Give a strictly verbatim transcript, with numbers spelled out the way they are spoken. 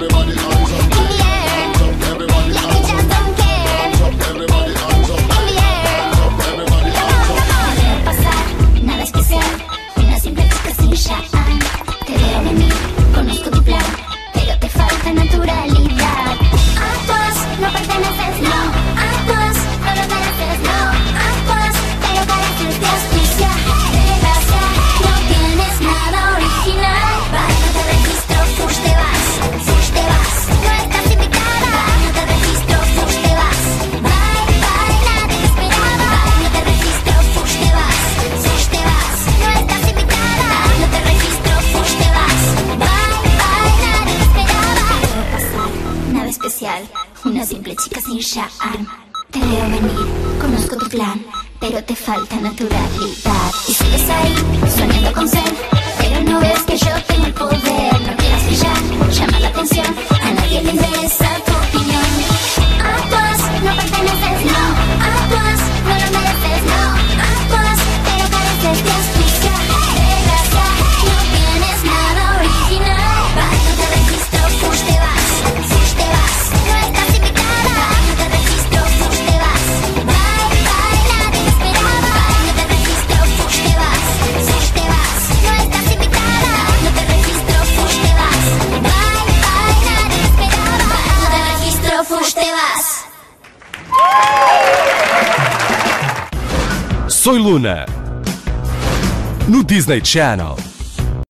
Everybody hands up, in the air. hands up, everybody Like hands we up, just don't care. hands up, everybody hands up, In the air. hands up, everybody hands up. No debe pasar nada especial, una simple chica sin charm. Te veo venir, conozco tu plan, pero te falta naturalidad. Actúas, no perteneces, no. Actúas, no lo mereces, no. Actúas, pero careces de astucia, de gracia. No tienes nada original. Bye, no te registro, fush te vas, fush te vas. No estás invitada. Bye, no te registro, fush te vas. Bye, bye, nadie esperaba. Bye, no te registro, fush te vas, fush te vas. No estás invitada. Bye, no te registro, fush te vas. Bye, bye, nadie esperaba. No debe pasar nada especial, una simple chica sin charm. Te veo venir, conozco tu plan, pero te falta naturalidad. Y sigues ahí, soñando con ser, pero no ves que yo tengo el poder. No quieras brillar, llamar la atención, a nadie le interesa tu opinión. Actúas, no perteneces, no. Actúas, no lo mereces, no. Actúas, pero careces de astucia, de gracia. No tienes nada original. Bye, no te registro, fush te vas, fush te vas. No estás invitada. Bye, no te registro, fush te vas. Bye, bye, nadie esperaba. Bye, no te registro, fush te vas, fush te vas. No estás invitada. Bye, no te registro, fush te vas. Bye, bye, nadie esperaba. Bye, no te registro, fush te vas. Soy Luna no Disney Channel.